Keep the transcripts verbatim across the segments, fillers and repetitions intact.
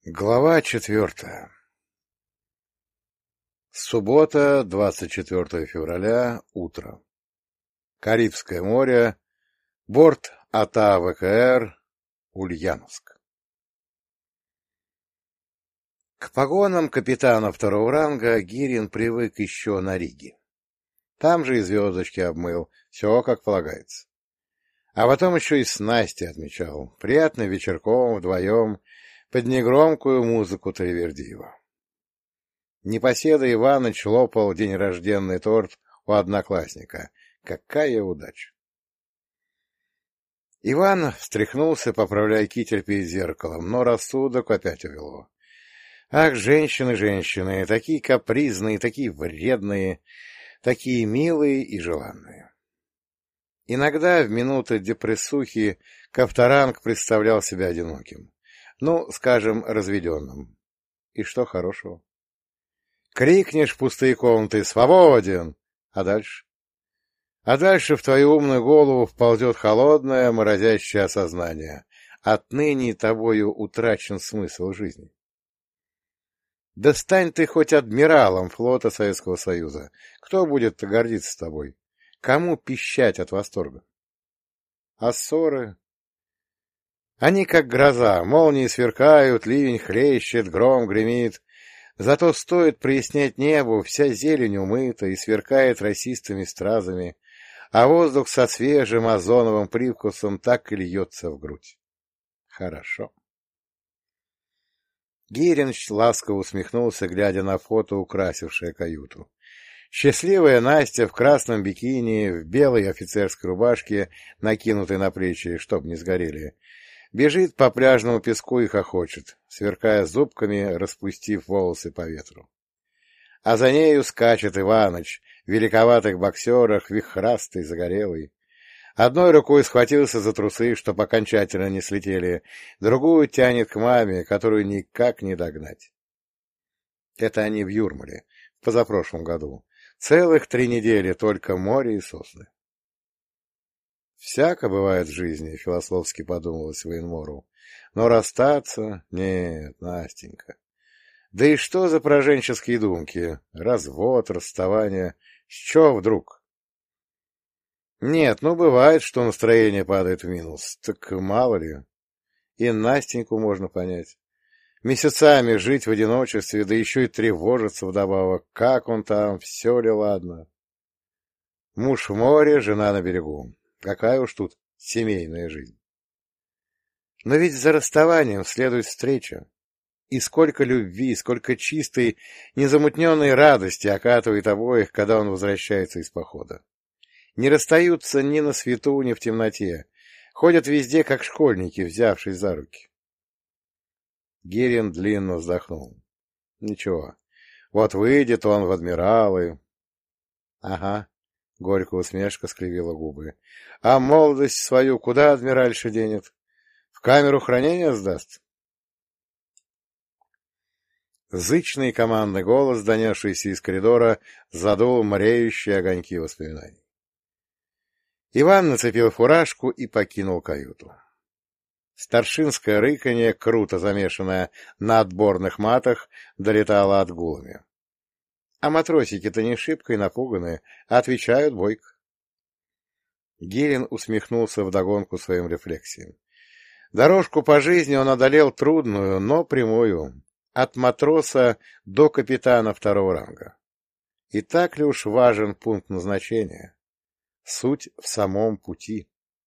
Глава четвертая. Суббота, двадцать четвёртого февраля, утро. Карибское море, борт АТА ВКР, Ульяновск. К погонам капитана второго ранга Гирин привык еще на Риге. Там же и звездочки обмыл, все как полагается. А потом еще и снасти отмечал, приятно вечерком вдвоем, под негромкую музыку Тривердиева. Непоседа Иваныч лопал день рожденный торт у одноклассника. Какая удача! Иван встряхнулся, поправляя китель перед зеркалом, но рассудок опять увел его. Ах, женщины, женщины, такие капризные, такие вредные, такие милые и желанные. Иногда в минуты депрессухи Ковторанг представлял себя одиноким. Ну, скажем, разведенным. И что хорошего? Крикнешь в пустые комнаты «Свободен!» А дальше? А дальше в твою умную голову вползет холодное, морозящее осознание. Отныне тобою утрачен смысл жизни. Да стань ты хоть адмиралом флота Советского Союза. Кто будет гордиться тобой? Кому пищать от восторга? А ссоры? Они как гроза, молнии сверкают, ливень хлещет, гром гремит. Зато стоит прояснять небо, вся зелень умыта и сверкает росистыми стразами, а воздух со свежим озоновым привкусом так и льется в грудь. Хорошо. Гирин ласково усмехнулся, глядя на фото, украсившее каюту. Счастливая Настя в красном бикини, в белой офицерской рубашке, накинутой на плечи, чтоб не сгорели, бежит по пляжному песку и хохочет, сверкая зубками, распустив волосы по ветру. А за нею скачет Иваныч, в великоватых боксерах, вихрастый, загорелый. Одной рукой схватился за трусы, чтоб окончательно не слетели, другую тянет к маме, которую никак не догнать. Это они в Юрмале, в позапрошлом году. Целых три недели только море и сосны. Всяко бывает в жизни, — философски подумалось военмору. Но расстаться? Нет, Настенька. Да и что за пораженческие думки? Развод, расставание. С чего вдруг? Нет, ну бывает, что настроение падает в минус. Так мало ли. И Настеньку можно понять. Месяцами жить в одиночестве, да еще и тревожиться вдобавок. Как он там, все ли ладно? Муж в море, жена на берегу. Какая уж тут семейная жизнь. Но ведь за расставанием следует встреча. И сколько любви, сколько чистой, незамутненной радости окатывает обоих, когда он возвращается из похода. Не расстаются ни на свету, ни в темноте. Ходят везде, как школьники, взявшись за руки. Гирин длинно вздохнул. Ничего, вот выйдет он в адмиралы. Ага. Горькая усмешка скривила губы. — А молодость свою куда адмиральша денет? В камеру хранения сдаст? Зычный командный голос, донесшийся из коридора, задул мреющие огоньки воспоминаний. Иван нацепил фуражку и покинул каюту. Старшинское рыканье, круто замешанное на отборных матах, долетало отгулами. А матросики-то не шибко и напуганы, а отвечают бойко. Гирин усмехнулся вдогонку своим рефлексиям. Дорожку по жизни он одолел трудную, но прямую, от матроса до капитана второго ранга. И так ли уж важен пункт назначения? Суть в самом пути.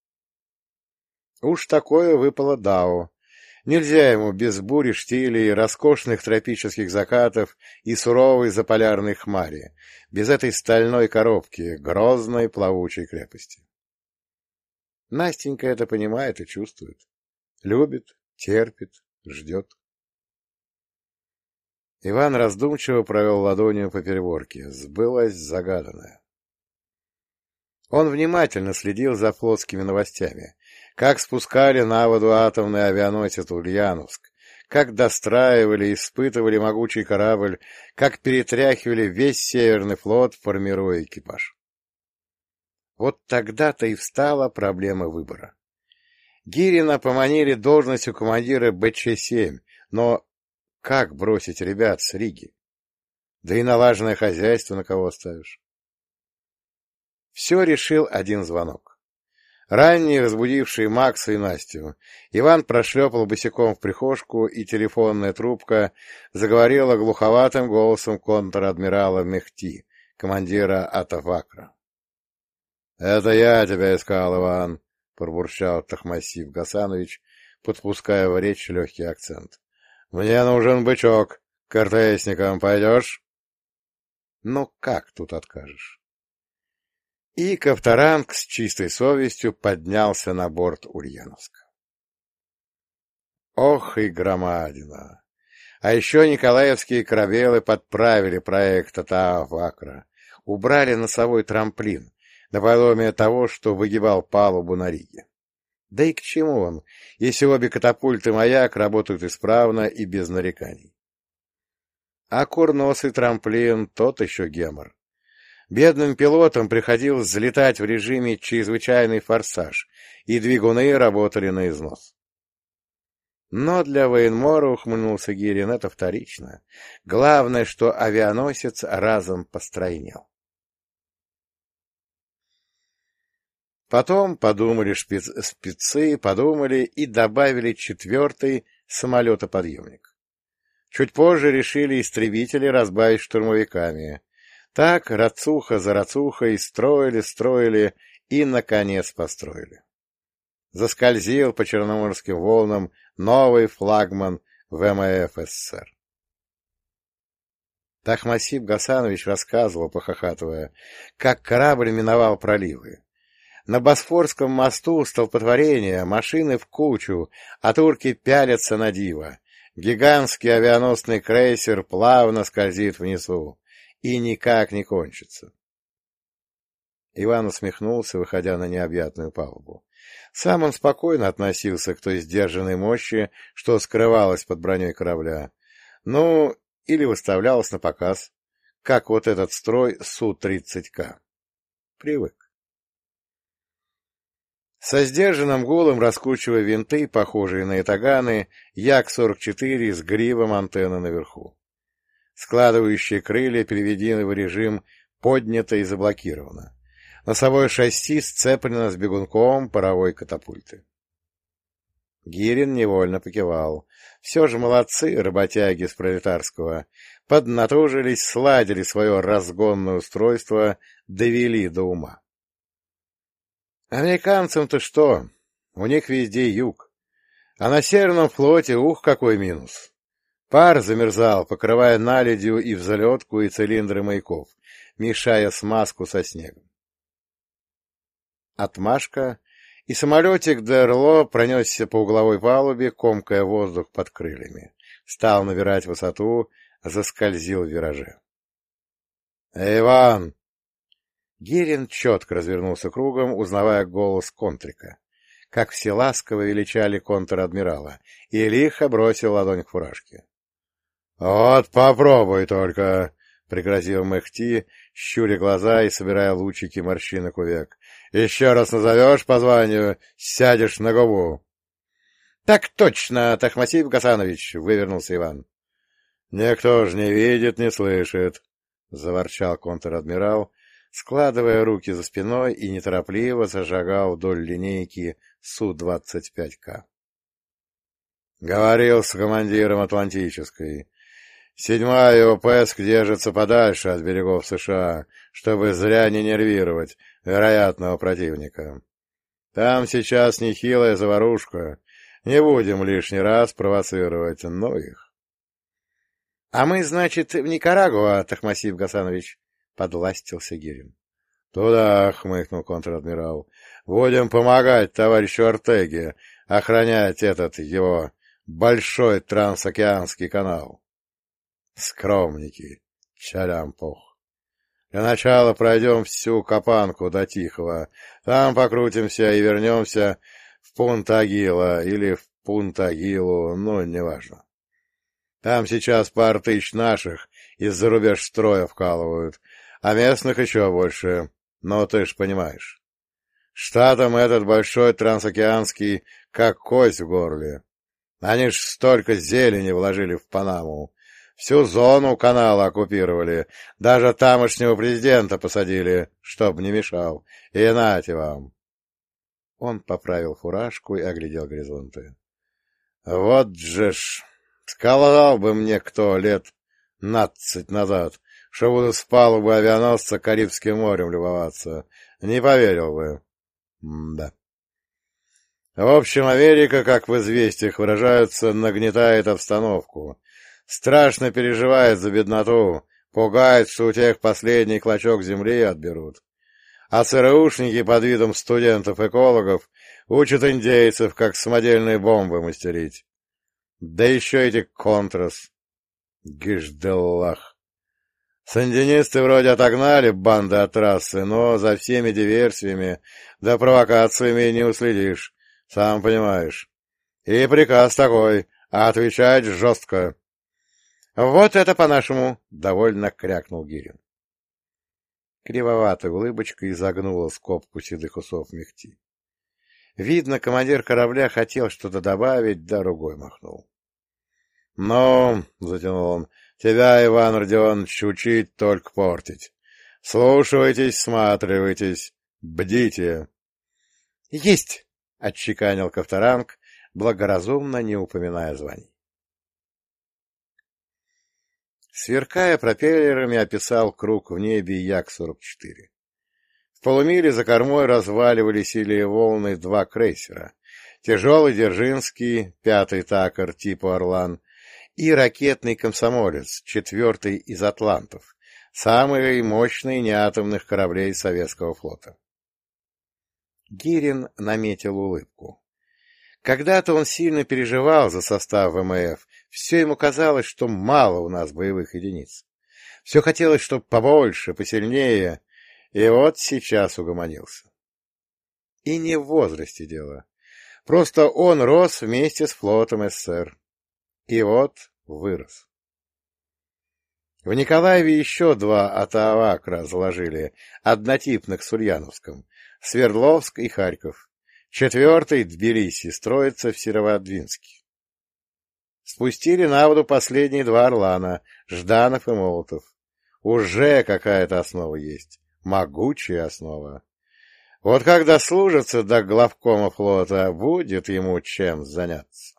Уж такое выпало Дао. Нельзя ему без бури, штилей, роскошных тропических закатов и суровой заполярной хмари, без этой стальной коробки, грозной плавучей крепости. Настенька это понимает и чувствует. Любит, терпит, ждет. Иван раздумчиво провел ладонью по переборке. Сбылось загаданное. Он внимательно следил за флотскими новостями. Как спускали на воду атомный авианосец Ульяновск, как достраивали и испытывали могучий корабль, как перетряхивали весь Северный флот, формируя экипаж. Вот тогда-то и встала проблема выбора. Гирина поманили должностью командира Бэ Че семь, но как бросить ребят с Риги? Да и налаженное хозяйство на кого оставишь? Все решил один звонок. Ранний, разбудивший Макса и Настю, Иван прошлепал босиком в прихожку, и телефонная трубка заговорила глуховатым голосом контр-адмирала Мехти, командира Атавакра. — Это я тебя искал, Иван, — пробурчал Тахмасиб Гасанович, подпуская в речь легкий акцент. — Мне нужен бычок. К РТСникам пойдешь? Ну, как тут откажешь? И Ковторанг с чистой совестью поднялся на борт Ульяновска. Ох и громадина! А еще николаевские корабелы подправили проект Атавакра, убрали носовой трамплин, наподобие того, что выгибал палубу на Риге. Да и к чему он, если обе катапульты «Маяк» работают исправно и без нареканий? А курносый трамплин — тот еще гемор. Бедным пилотам приходилось взлетать в режиме чрезвычайный форсаж, и двигуны работали на износ. Но для военмора, ухмыльнулся Гирин, это вторично. Главное, что авианосец разом постройнел. Потом подумали шпиц... спецы, подумали и добавили четвертый самолетоподъемник. Чуть позже решили истребители разбавить штурмовиками. Так, рацуха за рацухой, строили, строили и, наконец, построили. Заскользил по черноморским волнам новый флагман ВМФ СССР. Тахмасиб Гасанович рассказывал, похохатывая, как корабль миновал проливы. На Босфорском мосту столпотворение, машины в кучу, а турки пялятся на диво. Гигантский авианосный крейсер плавно скользит внизу и никак не кончится. Иван усмехнулся, выходя на необъятную палубу. Сам он спокойно относился к той сдержанной мощи, что скрывалась под броней корабля. Ну, или выставлялась на показ, как вот этот строй Су тридцать К. Привык. Со сдержанным гулом, раскручивая винты, похожие на ятаганы, Як сорок четыре с гривом антенны наверху. Складывающие крылья переведены в режим «поднято» и заблокировано. Носовое шасси сцеплено с бегунком паровой катапульты. Гирин невольно покивал. Все же молодцы, работяги с пролетарского. Поднатужились, сладили свое разгонное устройство, довели до ума. Американцам-то что? У них везде юг. А на Северном флоте, ух, какой минус! Пар замерзал, покрывая наледью и взлетку, и цилиндры маяков, мешая смазку со снегом. Отмашка, и самолетик ДРЛО пронесся по угловой палубе, комкая воздух под крыльями. Стал набирать высоту, заскользил в вираже. — Иван! Гирин четко развернулся кругом, узнавая голос контрика, как все ласково величали контр-адмирала, и лихо бросил ладонь к фуражке. — Вот попробуй только! — пригрозил Мехти, щуря глаза и собирая лучики морщинок у век. — Еще раз назовешь по званию, сядешь на губу. — Так точно, Тахмасиб Гасанович! — вывернулся Иван. — Никто ж не видит, не слышит! — заворчал контр-адмирал, складывая руки за спиной и неторопливо зажигал вдоль линейки Су двадцать пять К. Говорил с командиром Атлантической. Седьмая ОПСК держится подальше от берегов США, чтобы зря не нервировать вероятного противника. Там сейчас нехилая заварушка. Не будем лишний раз провоцировать, но их. — А мы, значит, в Никарагуа, Тахмасиб Гасанович? — подластился Гирин. — Туда, — хмыкнул контр-адмирал. — Будем помогать товарищу Ортеге охранять этот его большой трансокеанский канал. Скромники, чалям-пух. Для начала пройдем всю Капанку до Тихого, там покрутимся и вернемся в Пунта-Гила или в Пунта-Гилу, ну, неважно. Там сейчас пар тысяч наших из-за рубеж строя вкалывают, а местных еще больше, но ты ж понимаешь. Штатам этот большой трансокеанский как кость в горле. Они ж столько зелени вложили в Панаму. Всю зону канала оккупировали. Даже тамошнего президента посадили, чтоб не мешал. И нате вам. Он поправил фуражку и оглядел горизонты. Вот же ж, сказал бы мне кто лет нацать назад, что буду с палубы авианосца Карибским морем любоваться. Не поверил бы. М-да. В общем, Америка, как в известиях выражаются, нагнетает обстановку. Страшно переживает за бедноту, пугает, что у тех последний клочок земли отберут. А ЦРУшники под видом студентов-экологов учат индейцев, как самодельные бомбы мастерить. Да еще эти контрас. Гижделах. Сандинисты вроде отогнали банды от трассы, но за всеми диверсиями да провокациями не уследишь, сам понимаешь. И приказ такой — отвечать жестко. — Вот это по-нашему! — довольно крякнул Гирин. Кривоватая улыбочка изогнула скобку седых усов Мехти. Видно, командир корабля хотел что-то добавить, да рукой махнул. — Ну, — затянул он, — тебя, Иван Родионович, учить только портить. Слушайтесь, сматривайтесь, бдите. — Есть! — отчеканил Ковторанг, благоразумно не упоминая званий. Сверкая пропеллерами, описал круг в небе Як сорок четыре. В полумиле за кормой разваливались или волны два крейсера: тяжелый Дзержинский, пятый такер типа «Орлан», и ракетный «Комсомолец», четвертый из «Атлантов», самый мощный неатомных кораблей Советского флота. Гирин наметил улыбку. Когда-то он сильно переживал за состав ВМФ, все ему казалось, что мало у нас боевых единиц. Все хотелось, чтобы побольше, посильнее, и вот сейчас угомонился. И не в возрасте дело. Просто он рос вместе с флотом СССР. И вот вырос. В Николаеве еще два атавакра заложили, однотипных с Ульяновском, Свердловск и Харьков. Четвертый — Тбилиси, строится в Северодвинске. Спустили на воду последние два «Орлана», Жданов и Молотов. Уже какая-то основа есть, могучая основа. Вот когда служится до главкома флота, будет ему чем заняться.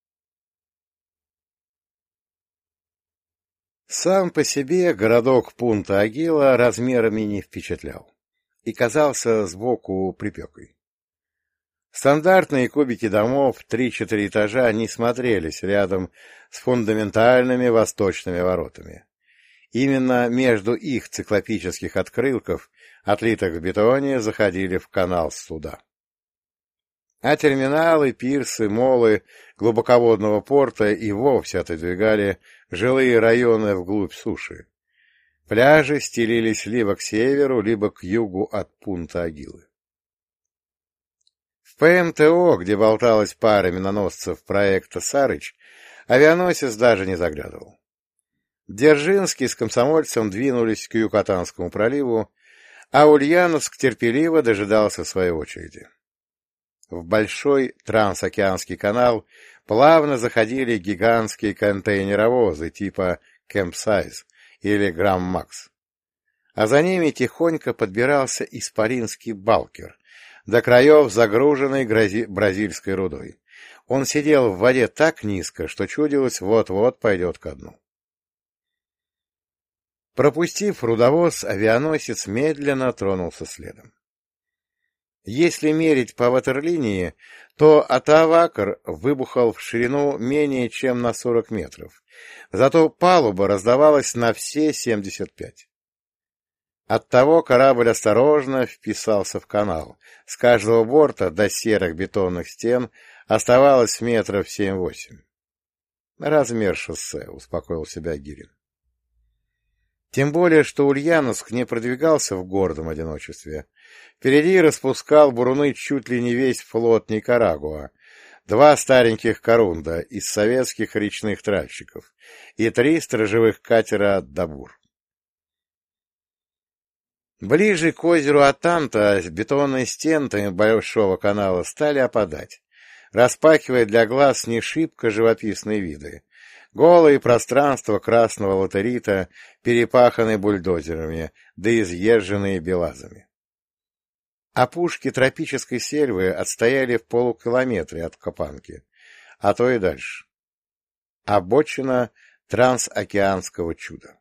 Сам по себе городок Пунта-Агила размерами не впечатлял и казался сбоку припекой. Стандартные кубики домов три-четыре этажа не смотрелись рядом с фундаментальными восточными воротами. Именно между их циклопических открылков, отлитых в бетоне, заходили в канал суда. А терминалы, пирсы, молы глубоководного порта и вовсе отодвигали жилые районы вглубь суши. Пляжи стелились либо к северу, либо к югу от Пунта-Агилы. В ПМТО, где болталась пара миноносцев проекта «Сарыч», авианосец даже не заглядывал. Дзержинский с комсомольцем двинулись к Юкатанскому проливу, а Ульяновск терпеливо дожидался своей очереди. В большой трансокеанский канал плавно заходили гигантские контейнеровозы типа «Кэмпсайз» или «Грамм-Макс». А за ними тихонько подбирался исполинский «Балкер», до краев загруженный грози... бразильской рудой. Он сидел в воде так низко, что чудилось, вот-вот пойдет ко дну. Пропустив рудовоз, авианосец медленно тронулся следом. Если мерить по ватерлинии, то атавакр выбухал в ширину менее чем на сорок метров, зато палуба раздавалась на все семьдесят пять. Оттого корабль осторожно вписался в канал. С каждого борта до серых бетонных стен оставалось метров семь-восемь. Размер шоссе, — успокоил себя Гирин. Тем более, что Ульяновск не продвигался в гордом одиночестве. Впереди распускал буруны чуть ли не весь флот Никарагуа, два стареньких корунда из советских речных тральщиков и три сторожевых катера «Дабур». Ближе к озеру Атанта бетонные стены большого канала стали опадать. распахивая для глаз не шибко живописные виды. Голые пространства красного латерита, перепаханные бульдозерами, да изъезженные белазами. Опушки тропической сельвы отстояли в полукилометре от Копанки, а то и дальше. Обочина трансокеанского чуда.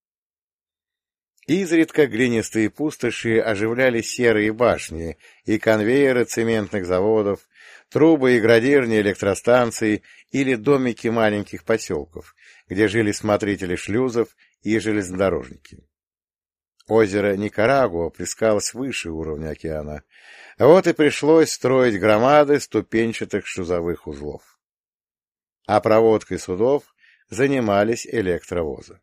Изредка глинистые пустоши оживляли серые башни и конвейеры цементных заводов, трубы и градирни электростанций или домики маленьких поселков, где жили смотрители шлюзов и железнодорожники. Озеро Никарагуа плескалось выше уровня океана, вот и пришлось строить громады ступенчатых шлюзовых узлов. А проводкой судов занимались электровозы.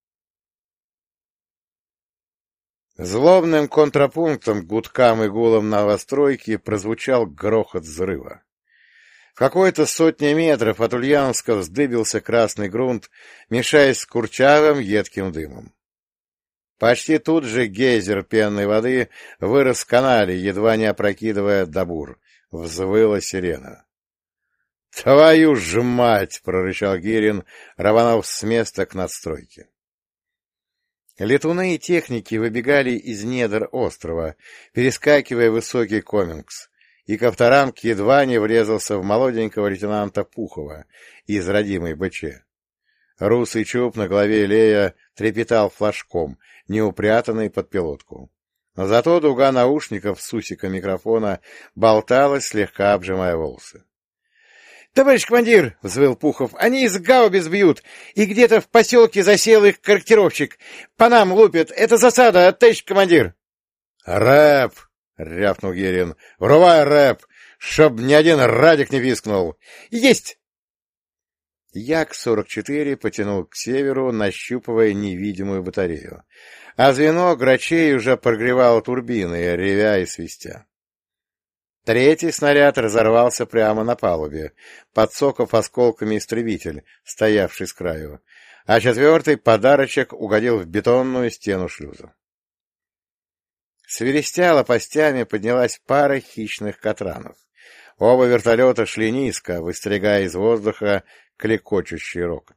Злобным контрапунктом к гудкам и гулам новостройки прозвучал грохот взрыва. В какой-то сотне метров от Ульяновска вздыбился красный грунт, мешаясь с курчавым едким дымом. Почти тут же гейзер пенной воды вырос в канале, едва не опрокидывая добур. Взвыла сирена. — Твою ж мать! — прорычал Гирин, рванув с места к надстройке. Летуны и техники выбегали из недр острова, перескакивая высокий комингс, и Ковторанг едва не врезался в молоденького лейтенанта Пухова из родимой БЧ. Русый чуб на голове Лея трепетал флажком, не упрятанный под пилотку. Но зато дуга наушников с усика микрофона болталась, слегка обжимая волосы. — Товарищ командир! — взвыл Пухов. — Они из гаубиц бьют, и где-то в поселке засел их корректировщик. По нам лупят. Это засада, товарищ командир! — Рэп! — рявкнул Герин. — Врубай рэп! Чтоб ни один радик не пискнул! — Есть! Як сорок четыре потянул к северу, нащупывая невидимую батарею, а звено грачей уже прогревало турбины, ревя и свистя. Третий снаряд разорвался прямо на палубе, подсоков осколками истребитель, стоявший с краю, а четвертый подарочек угодил в бетонную стену шлюза. Свирестя лопастями поднялась пара хищных катранов. Оба вертолета шли низко, выстригая из воздуха клекочущий рокот.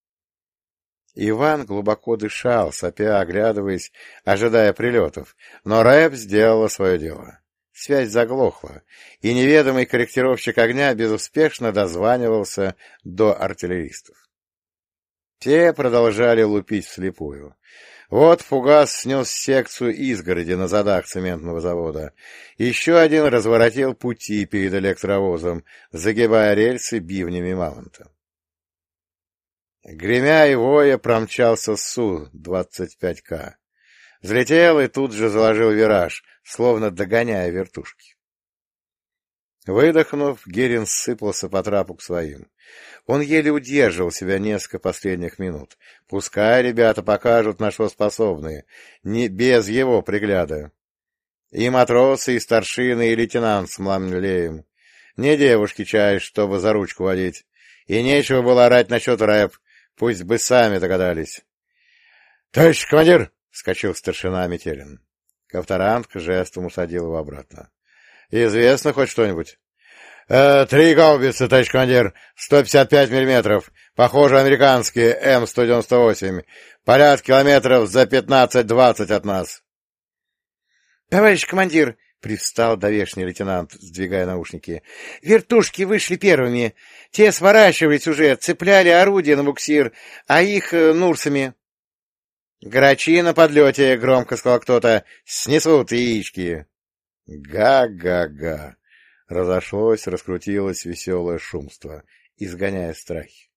Иван глубоко дышал, сопя, оглядываясь, ожидая прилетов, но рэп сделала свое дело. Связь заглохла, и неведомый корректировщик огня безуспешно дозванивался до артиллеристов. Те продолжали лупить вслепую. Вот фугас снес секцию изгороди на задах цементного завода. Еще один разворотил пути перед электровозом, загибая рельсы бивнями мамонта. Гремя и воя промчался Су двадцать пять К. Взлетел и тут же заложил вираж, словно догоняя вертушки. Выдохнув, Герин сыпался по трапу к своим. Он еле удерживал себя несколько последних минут. Пускай ребята покажут, на что способны, не без его пригляда. И матросы, и старшины, и лейтенант с мламлеем. Не девушки чаешь, чтобы за ручку водить. И нечего было орать насчет рэп, пусть бы сами догадались. — Товарищ командир! — вскочил старшина Метелин. Ковторанг жестом усадил его обратно. — Известно хоть что-нибудь? Э, — Три гаубицы, товарищ командир, сто пятьдесят пять миллиметров. Похоже, американские, М сто девяносто восемь. Поряд километров за пятнадцать-двадцать от нас. — Товарищ командир! — привстал довешний лейтенант, сдвигая наушники. — Вертушки вышли первыми. Те сворачивались уже, цепляли орудия на буксир, а их э, нурсами. — Грачи на подлете! — громко сказал кто-то. — Снесут яички. Га-га-га! Разошлось, раскрутилось веселое шумство, изгоняя страхи.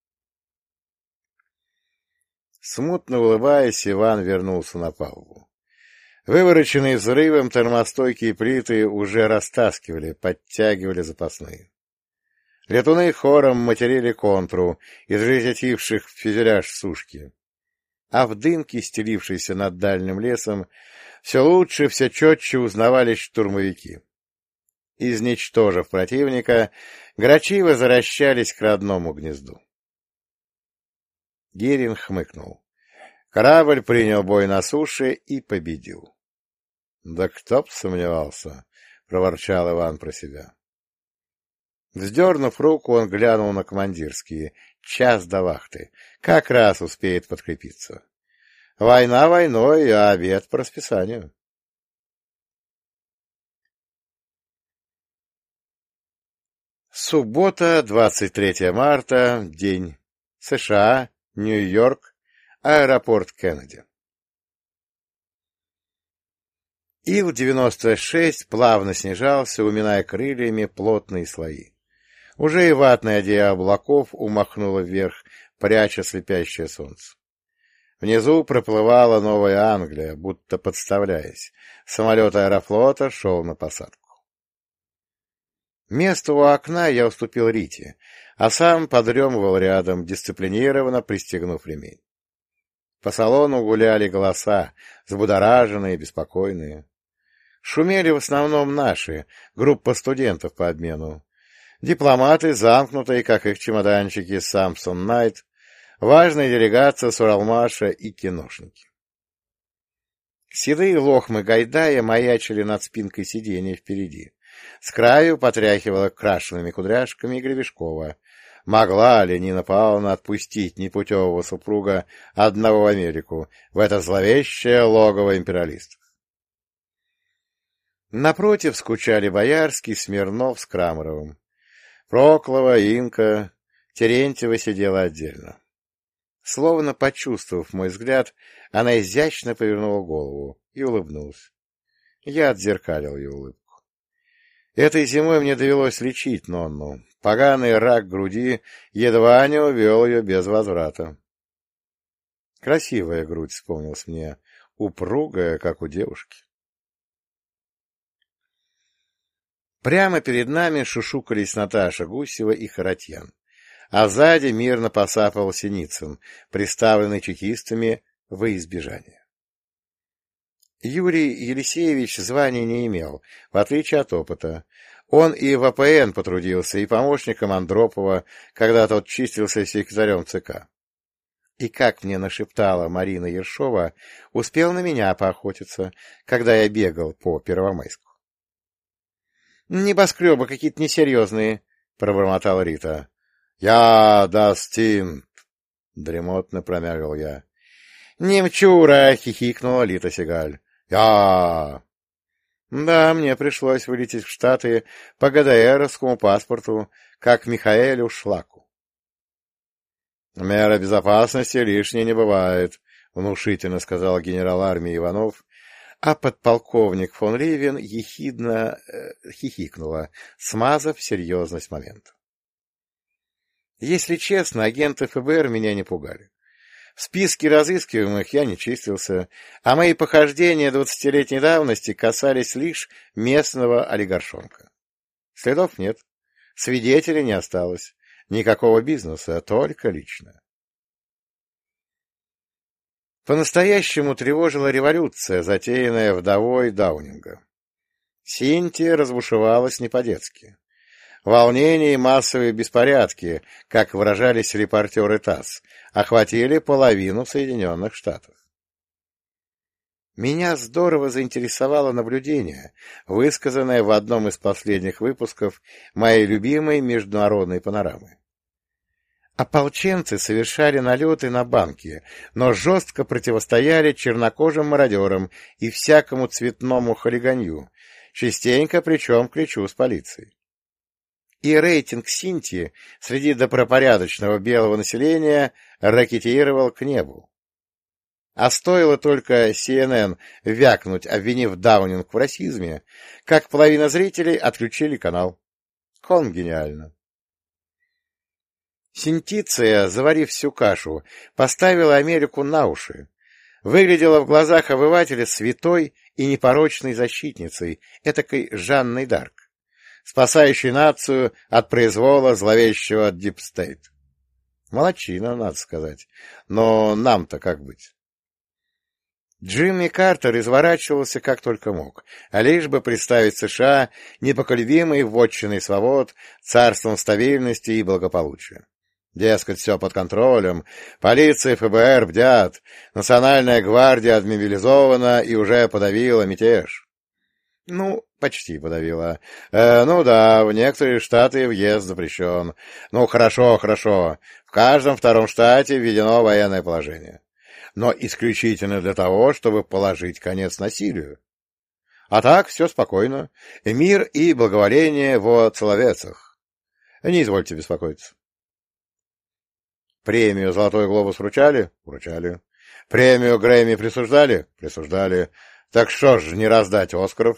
Смутно улыбаясь, Иван вернулся на палубу. Вывороченные взрывом термостойкие плиты уже растаскивали, подтягивали запасные. Летуны хором материли контру, изжезетивших в фюзеляж сушки. А в дымке, стелившейся над дальним лесом, все лучше, все четче узнавались штурмовики. Изничтожив противника, грачи возвращались к родному гнезду. Гирин хмыкнул. Корабль принял бой на суше и победил. — Да кто б сомневался, — проворчал Иван про себя. Вздернув руку, он глянул на командирские. Час до вахты. Как раз успеет подкрепиться. Война войной, а обед по расписанию. Суббота, двадцать третье марта, день. США, Нью-Йорк, аэропорт Кеннеди. Ил девяносто шесть плавно снижался, уминая крыльями плотные слои. Уже и ватное одеяло облаков умахнуло вверх, пряча слепящее солнце. Внизу проплывала Новая Англия, будто подставляясь. Самолет аэрофлота шел на посадку. Место у окна я уступил Рите, а сам подремывал рядом, дисциплинированно пристегнув ремень. По салону гуляли голоса, взбудораженные, беспокойные. Шумели в основном наши, группа студентов по обмену. Дипломаты, замкнутые, как их чемоданчики, Самсон Найт, важная делегация с Уралмаша и киношники. Седые лохмы Гайдая маячили над спинкой сиденья впереди. С краю потряхивала крашенными кудряшками Гребешкова. Могла ли Нина Павловна отпустить непутевого супруга одного в Америку, в это зловещее логово империалистов? Напротив скучали Боярский, Смирнов с Крамаровым. Проклова, Инка, Терентьева сидела отдельно. Словно почувствовав мой взгляд, она изящно повернула голову и улыбнулась. Я отзеркалил ее улыбку. Этой зимой мне довелось лечить Нонну. Поганый рак груди едва не увел ее без возврата. Красивая грудь, вспомнилась мне, упругая, как у девушки. Прямо перед нами шушукались Наташа Гусева и Харатьян, а сзади мирно посапывал Синицын, приставленный чекистами во избежание. Юрий Елисеевич звания не имел, в отличие от опыта. Он и в А Пэ Эн потрудился, и помощником Андропова, когда тот чистился секретарем ЦК. И, как мне нашептала Марина Ершова, успел на меня поохотиться, когда я бегал по Первомайску. — Небоскребы какие-то несерьезные, — пробормотала Рита. — Я Дастин, — дремотно промямлил я. — Немчура! — хихикнула Лита Сигаль. — Я! Да, мне пришлось вылететь в Штаты по гэ дэ эровскому паспорту, как Михаэлю Шлаку. — Мера безопасности лишней не бывает, — внушительно сказал генерал армии Иванов, а подполковник фон Ривен ехидно э, хихикнула, смазав серьезность момента. Если честно, агенты эф бэ эр меня не пугали. В списке разыскиваемых я не числился, а мои похождения двадцатилетней давности касались лишь местного олигаршонка. Следов нет, свидетелей не осталось, никакого бизнеса, только личное. По-настоящему тревожила революция, затеянная вдовой Даунинга. Синтия разбушевалась не по-детски. Волнения и массовые беспорядки, как выражались репортеры ТАСС, охватили половину Соединенных Штатов. Меня здорово заинтересовало наблюдение, высказанное в одном из последних выпусков моей любимой международной панорамы. Ополченцы совершали налеты на банки, но жестко противостояли чернокожим мародерам и всякому цветному хулиганью, частенько причем к плечу с полицией. И рейтинг Синтии среди добропорядочного белого населения ракетировал к небу. А стоило только си эн эн вякнуть, обвинив Даунинг в расизме, как половина зрителей отключили канал. Кон гениально. Синтиция, заварив всю кашу, поставила Америку на уши. Выглядела в глазах обывателя святой и непорочной защитницей, этакой Жанной Дарк, спасающей нацию от произвола зловещего дипстейт. Молодчина, надо сказать. Но нам-то как быть? Джимми Картер изворачивался как только мог, а лишь бы представить США непоколебимой вотчиной свобод, царством стабильности и благополучия. Дескать, все под контролем, полиция и эф бэ эр бдят, национальная гвардия отмобилизована и уже подавила мятеж. Ну, Почти подавила. Э, ну да, в некоторые штаты въезд запрещен. Ну, хорошо, хорошо. В каждом втором штате введено военное положение. Но исключительно для того, чтобы положить конец насилию. А так, все спокойно. Мир и благоволение во Целовецах. Не извольте беспокоиться. Премию «Золотой глобус» вручали? Вручали. Премию Грэмми присуждали? Присуждали. Так что ж, не раздать Оскаров?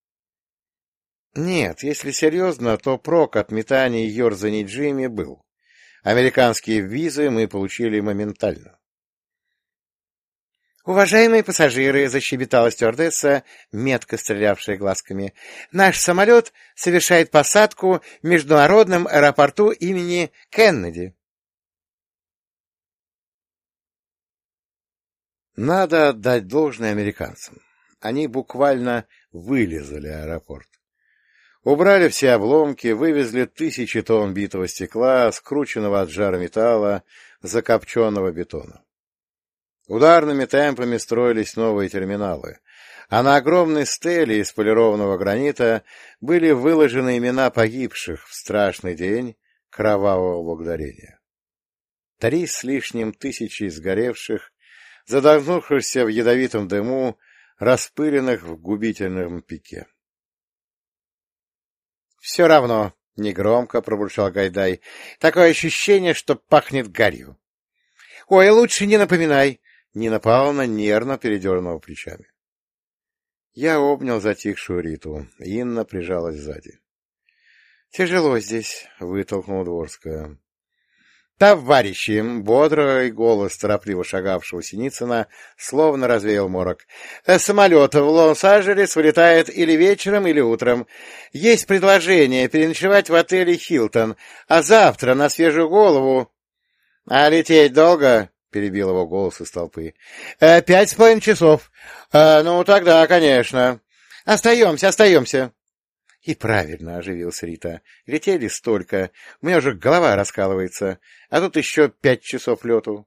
Нет, если серьезно, то прок от метаний и ерзаний Джимми был. Американские визы мы получили моментально. «Уважаемые пассажиры», — защебетала стюардесса, метко стрелявшая глазками, — «наш самолет совершает посадку в международном аэропорту имени Кеннеди». Надо отдать должное американцам. Они буквально вылезали аэропорт. Убрали все обломки, вывезли тысячи тонн битого стекла, скрученного от жара металла, закопченного бетона. Ударными темпами строились новые терминалы, а на огромной стеле из полированного гранита были выложены имена погибших в страшный день кровавого благодарения. Три с лишним тысячи сгоревших, задохнувшихся в ядовитом дыму, распыленных в губительном пике. — Все равно, — негромко пробурчал Гайдай, — такое ощущение, что пахнет гарью. — Ой, лучше не напоминай! — Нина Павловна нервно передернула плечами. Я обнял затихшую Риту. Инна прижалась сзади. — Тяжело здесь, — вытолкнула Дворская. «Товарищи!» — бодрый голос торопливо шагавшего Синицына словно развеял морок. «Самолет в Лос-Анджелес вылетает или вечером, или утром. Есть предложение переночевать в отеле «Хилтон», а завтра на свежую голову...» «А лететь долго?» — перебил его голос из толпы. «Пять с половиной часов. Ну, тогда, конечно. Остаемся, остаемся». — И правильно, — оживился Рита. — Летели столько. У меня уже голова раскалывается. А тут еще пять часов лету.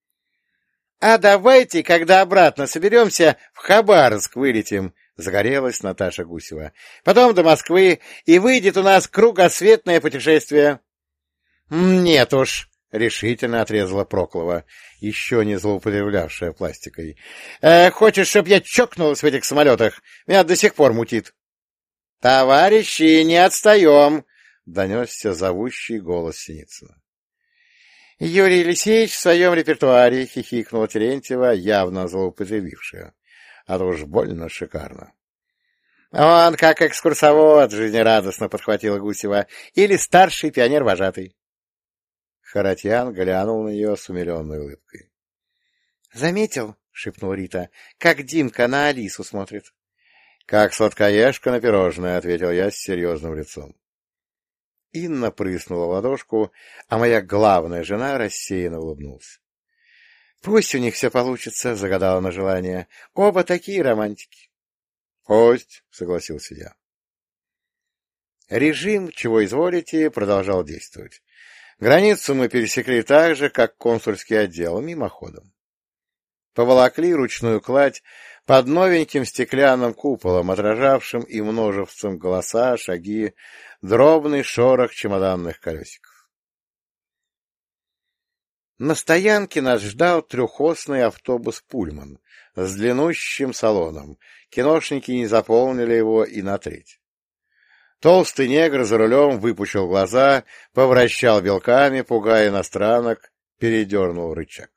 — А давайте, когда обратно соберемся, в Хабаровск вылетим, — загорелась Наташа Гусева. — Потом до Москвы, и выйдет у нас кругосветное путешествие. — Нет уж, — решительно отрезала Проклова, еще не злоупотреблявшая пластикой. — Хочешь, чтоб я чокнулась в этих самолетах? Меня до сих пор мутит. — Товарищи, не отстаем! — донесся зовущий голос Синицына. — Юрий Елисеевич в своем репертуаре, — хихикнула Терентьева, явно злоупотребившая. А то уж больно шикарно. — Он как экскурсовод, — жизнерадостно подхватила Гусева, — или старший пионер-вожатый. Харатьян глянул на нее с умиленной улыбкой. — Заметил, — шепнула Рита, — как Димка на Алису смотрит. — Как сладкоежка на пирожное, — ответил я с серьезным лицом. Инна прыснула в ладошку, а моя главная жена рассеянно улыбнулась. — Пусть у них все получится, — загадала на желание. — Оба такие романтики. — Пусть, — согласился я. Режим, чего изволите, продолжал действовать. Границу мы пересекли так же, как консульский отдел, мимоходом. Поволокли ручную кладь под новеньким стеклянным куполом, отражавшим и множеством голоса, шаги, дробный шорох чемоданных колесиков. На стоянке нас ждал трехосный автобус «Пульман» с длиннущим салоном. Киношники не заполнили его и на треть. Толстый негр за рулем выпучил глаза, повращал белками, пугая иностранок, передернул рычаг.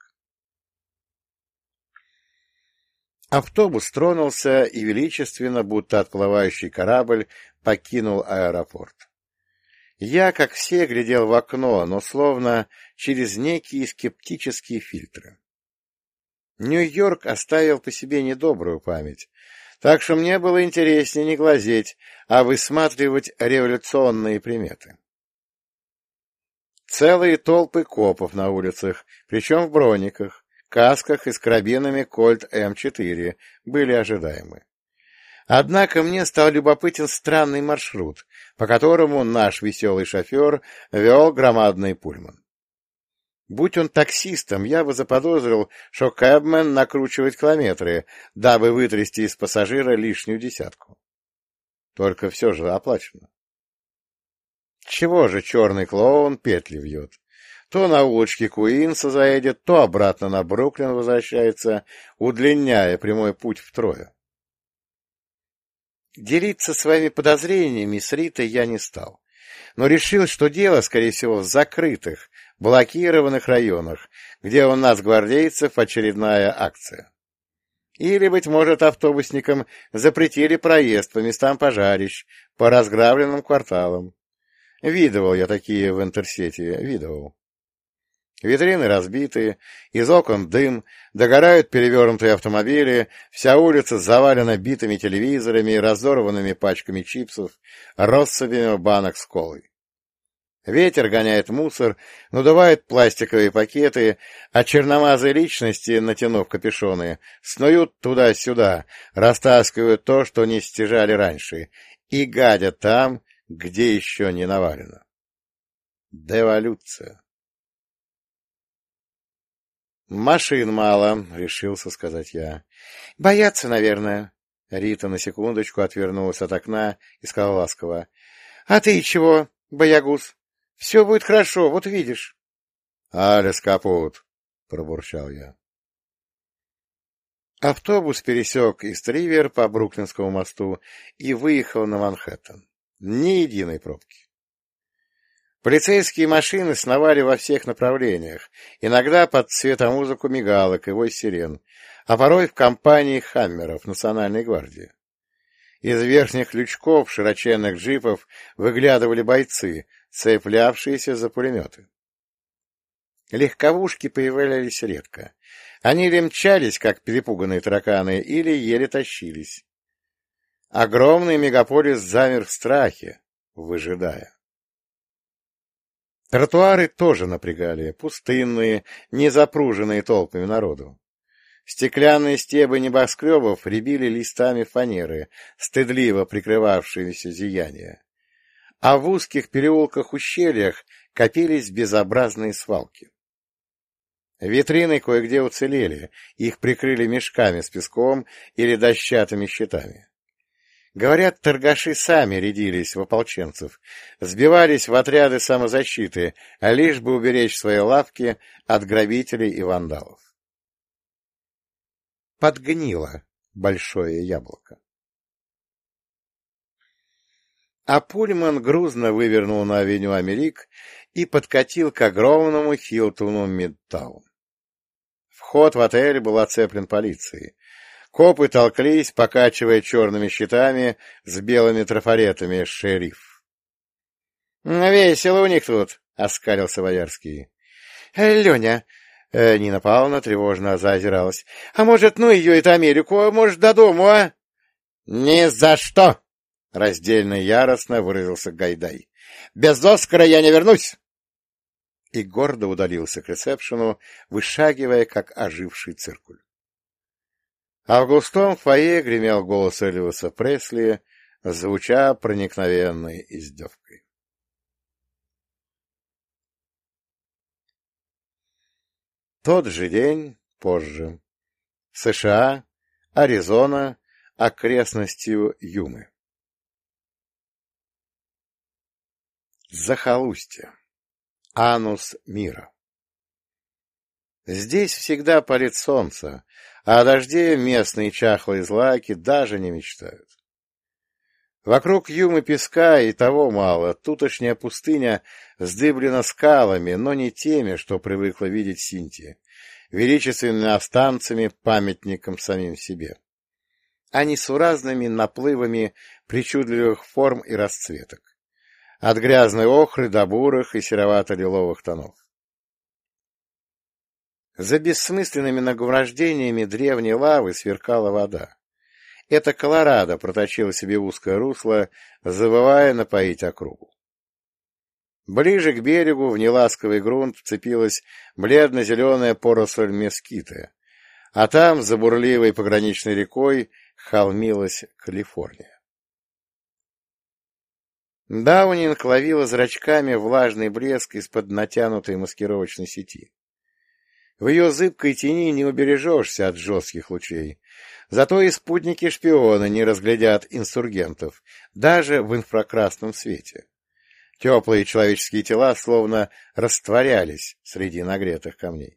Автобус тронулся и величественно, будто отплывающий корабль, покинул аэропорт. Я, как все, глядел в окно, но словно через некие скептические фильтры. Нью-Йорк оставил по себе недобрую память, так что мне было интереснее не глазеть, а высматривать революционные приметы. Целые толпы копов на улицах, причем в брониках, касках и с карабинами Кольт М четыре были ожидаемы. Однако мне стал любопытен странный маршрут, по которому наш веселый шофер вел громадный пульман. Будь он таксистом, я бы заподозрил, что кэбмен накручивает километры, дабы вытрясти из пассажира лишнюю десятку. только все же оплачено. Чего же черный клоун петли вьет? То на улочке Куинса заедет, то обратно на Бруклин возвращается, удлиняя прямой путь втрое. Делиться своими подозрениями с Ритой я не стал, но решил, что дело, скорее всего, в закрытых, блокированных районах, где у нас, гвардейцев, очередная акция. Или, быть может, автобусникам запретили проезд по местам пожарищ, по разграбленным кварталам. Видывал я такие в Интерсете, видывал. Витрины разбиты, из окон дым, догорают перевернутые автомобили, вся улица завалена битыми телевизорами, разорванными пачками чипсов, россыпями банок с колой. Ветер гоняет мусор, надувает пластиковые пакеты, а черномазые личности, натянув капюшоны, снуют туда-сюда, растаскивают то, что не стяжали раньше, и гадят там, где еще не навалено. Деволюция. «Машин мало», — решился сказать я. «Боятся, наверное». Рита на секундочку отвернулась от окна и сказала ласково. «А ты чего, боягуз? Все будет хорошо, вот видишь». «Алис капут», — пробурчал я. Автобус пересек Ист-Ривер по Бруклинскому мосту и выехал на Манхэттен. Ни единой пробки. Полицейские машины сновали во всех направлениях, иногда под светомузыку мигалок и вой сирен, а порой в компании хаммеров Национальной гвардии. Из верхних лючков широченных джипов выглядывали бойцы, цеплявшиеся за пулеметы. Легковушки появлялись редко. Они или мчались, как перепуганные тараканы, или еле тащились. Огромный мегаполис замер в страхе, выжидая. Тротуары тоже напрягали, пустынные, не запруженные толпами народу. Стеклянные стебы небоскребов рябили листами фанеры, стыдливо прикрывавшиеся зияния. А в узких переулках-ущельях копились безобразные свалки. Витрины кое-где уцелели, их прикрыли мешками с песком или дощатыми щитами. Говорят, торгаши сами рядились в ополченцев, сбивались в отряды самозащиты, а лишь бы уберечь свои лавки от грабителей и вандалов. Подгнило большое яблоко. А Пульман грузно вывернул на авеню Америк и подкатил к огромному Хилтону Мидтаун. Вход в отель был оцеплен полицией. Копы толклись, покачивая черными щитами с белыми трафаретами «Шериф». — Весело у них тут, — оскалился Боярский. — Леня, э, — Нина Павловна тревожно заозиралась, — а может, ну ее, это Америку, а может, до дому, а? — Ни за что! — раздельно и яростно выразился Гайдай. — Без Оскара я не вернусь! И гордо удалился к ресепшену, вышагивая, как оживший циркуль. А в густом фойе гремел голос Элвиса Пресли, звуча проникновенной издевкой. Тот же день, позже. США, Аризона, окрестностью Юмы. Захолустье. Анус мира. Здесь всегда палит солнце, а о дожде местные чахлые злаки даже не мечтают. Вокруг Юмы песка и того мало, тутошняя пустыня вздыблена скалами, но не теми, что привыкла видеть Синтия, величественными останцами, памятником самим себе, а несуразными наплывами причудливых форм и расцветок, от грязной охры до бурых и серовато-лиловых тонов. За бессмысленными нагромождениями древней лавы сверкала вода. Это Колорадо проточило себе узкое русло, забывая напоить округу. Ближе к берегу в неласковый грунт вцепилась бледно-зеленая поросль мескиты, а там, за бурливой пограничной рекой, холмилась Калифорния. Даунинг ловила зрачками влажный блеск из-под натянутой маскировочной сети. В ее зыбкой тени не убережешься от жестких лучей. Зато и спутники-шпионы не разглядят инсургентов, даже в инфракрасном свете. Теплые человеческие тела словно растворялись среди нагретых камней.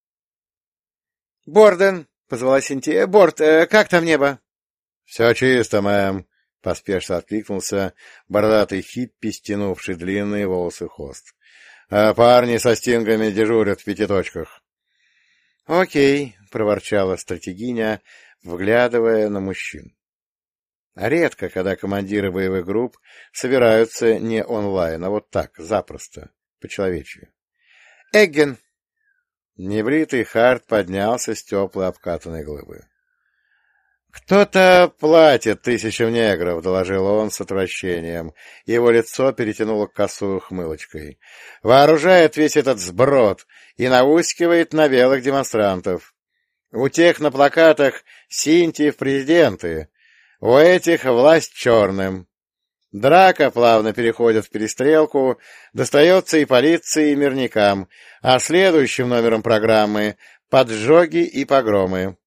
— Борден! — позвала Синтия. — Борд, э, как там небо? — Все чисто, мэм, — поспешно откликнулся бородатый хиппи, стянувший длинные волосы хвост. — А парни со стингами дежурят в пятиточках. — Окей, — проворчала стратегиня, вглядывая на мужчин. Редко, когда командиры боевых групп собираются не онлайн, а вот так, запросто, по-человечьи. — Эгген! Небритый Харт поднялся с теплой обкатанной глыбы. — Кто-то платит тысячам негров, — доложил он с отвращением. Его лицо перетянуло косую хмылочкой. — Вооружает весь этот сброд и наускивает на белых демонстрантов. У тех на плакатах Синтии в президенты, у этих власть черным. Драка плавно переходит в перестрелку, достается и полиции, и мирникам, а следующим номером программы — поджоги и погромы.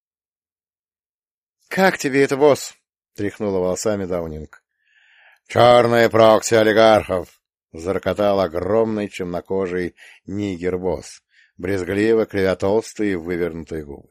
— Как тебе это, босс? — тряхнула волосами Даунинг. — Черные прокси олигархов! — зарокотал огромный темнокожий нигер-босс, брезгливо кривя толстые вывернутые губы.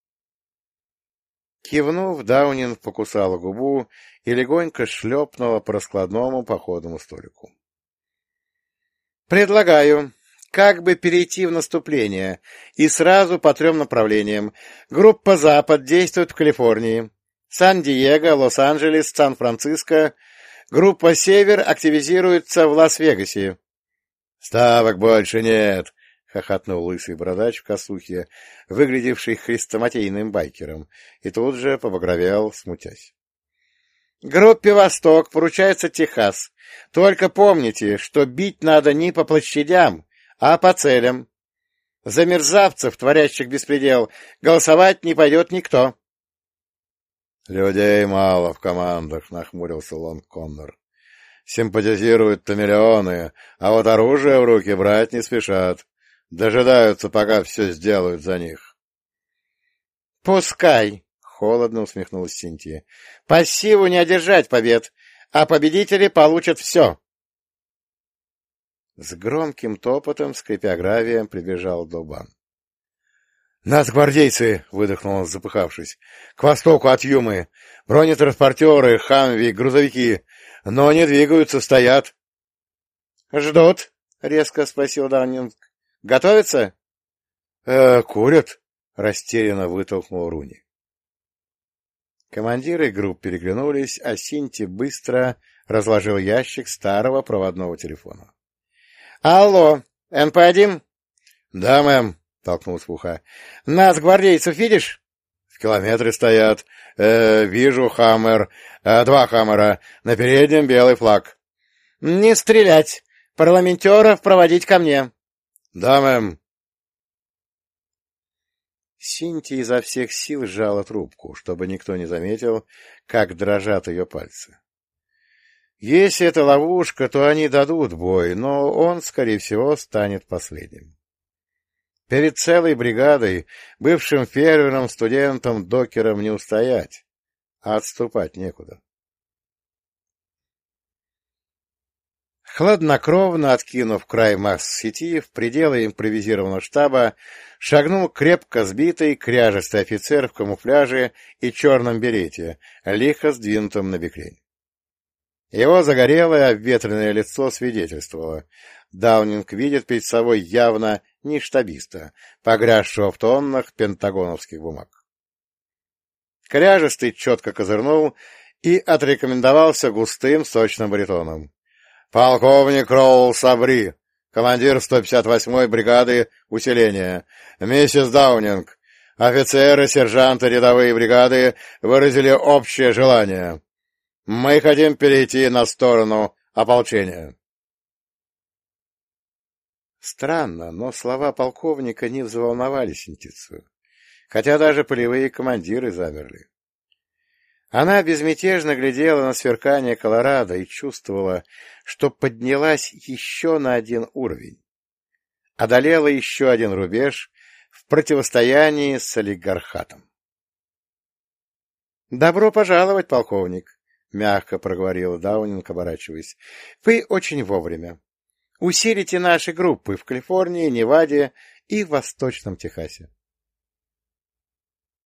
Кивнув, Даунинг покусала губу и легонько шлепнула по раскладному походному столику. — Предлагаю как бы перейти в наступление и сразу по трем направлениям. Группа «Запад» действует в Калифорнии, Сан-Диего, Лос-Анджелес, Сан-Франциско. Группа «Север» активизируется в Лас-Вегасе. — Ставок больше нет, — хохотнул лысый бородач в косухе, выглядевший хрестоматийным байкером, и тут же побагровел, смутясь. — Группе «Восток» поручается Техас. Только помните, что бить надо не по площадям, а по целям. За мерзавцев, творящих беспредел, голосовать не пойдет никто. — Людей мало в командах, — нахмурился Лонг Коннор. — Симпатизируют-то миллионы, а вот оружие в руки брать не спешат. Дожидаются, пока все сделают за них. — Пускай, — холодно усмехнулась Синтия. — Пассиву не одержать побед, а победители получат все. С громким топотом, скрипя гравием, прибежал Добан. — Нас гвардейцы! — выдохнул он, запыхавшись. — К востоку от Юмы. Бронетранспортеры, хамви, грузовики. Но не двигаются, стоят. — Ждут? — резко спросил Даунинг. — Готовятся? э, — Курят, — растерянно вытолкнул Руни. Командиры групп переглянулись, а Синти быстро разложил ящик старого проводного телефона. — Алло, эн пэ один? — Да, мэм, — толкнулся в ухо. — Нас, гвардейцев, видишь? — В километре стоят. Э, вижу хаммер. Э, два хаммера. На переднем белый флаг. — Не стрелять. Парламентеров проводить ко мне. — Да, мэм. Синти изо всех сил сжала трубку, чтобы никто не заметил, как дрожат ее пальцы. Если это ловушка, то они дадут бой, но он, скорее всего, станет последним. Перед целой бригадой, бывшим фермером, студентом, докером не устоять, а отступать некуда. Хладнокровно откинув край масс-сети, в пределы импровизированного штаба шагнул крепко сбитый, кряжестый офицер в камуфляже и черном берете, лихо сдвинутом на бекрень. Его загорелое, обветренное лицо свидетельствовало. Даунинг видит перед собой явно не штабиста, погрязшего в тоннах пентагоновских бумаг. Кряжестый четко козырнул и отрекомендовался густым, сочным баритоном. — Полковник Роул Сабри, командир сто пятьдесят восьмой бригады усиления. Миссис Даунинг, офицеры, сержанты рядовые бригады выразили общее желание. Мы хотим перейти на сторону ополчения. Странно, но слова полковника не взволновали Синтицию, хотя даже полевые командиры замерли. Она безмятежно глядела на сверкание Колорадо и чувствовала, что поднялась еще на один уровень. Одолела еще один рубеж, в противостоянии с олигархатом. — Добро пожаловать, полковник, — мягко проговорил Даунинг, оборачиваясь. — Вы очень вовремя. Усилите наши группы в Калифорнии, Неваде и в Восточном Техасе.